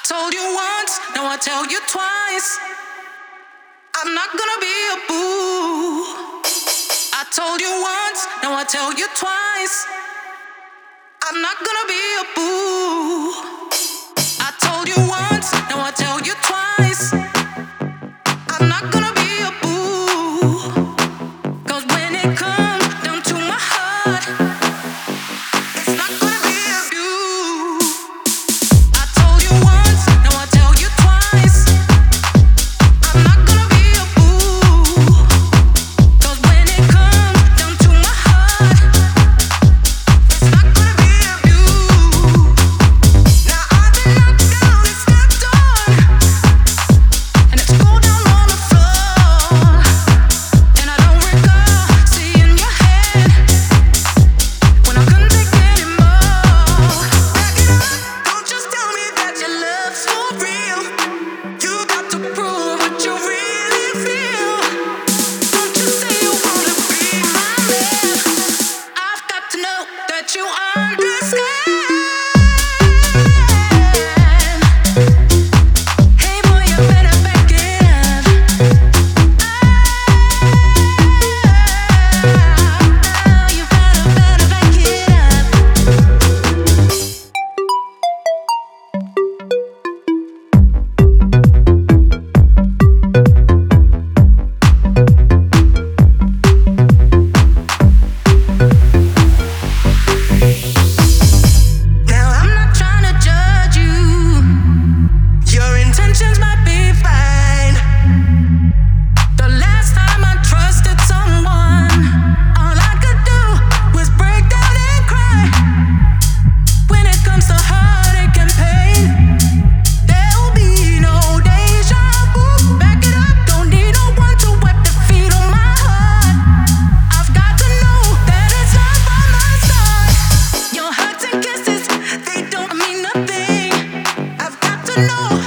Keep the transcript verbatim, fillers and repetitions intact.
Told you once, now I tell you twice. I'm not gonna be a boo. I told you once, now I tell you twice. I'm not gonna be a boo. I told you once, now I tell you twice. I'm not gonna be a boo. 'Cause when it comes down to my heart, it's not gonna be a boo. I told you once, now I tell you twice. I'm not gonna be a boo. 'Cause when it comes down to my heart, it's not gonna be a boo. Now I've been knocked down and stepped on, and it's go down on the floor. And I don't recall seeing your hand when I couldn't take anymore. Back it up, don't just tell me that your love's for real. You got to prove what you really feel. Don't just say you wanna be my man. I've got to know that you understand. Hey boy, you better back it up. Oh, you better, better back it up. Now I'm not trying to judge you. Your intentions might be fine. The last time I trusted someone, all I could do was break down and cry. When it comes to heartache and pain, there'll be no deja vu. Back it up, don't need no one to wipe the feet on my heart. I've got to know that it's not from the start. Your hugs and kisses, they don't mean nothing. I've got to know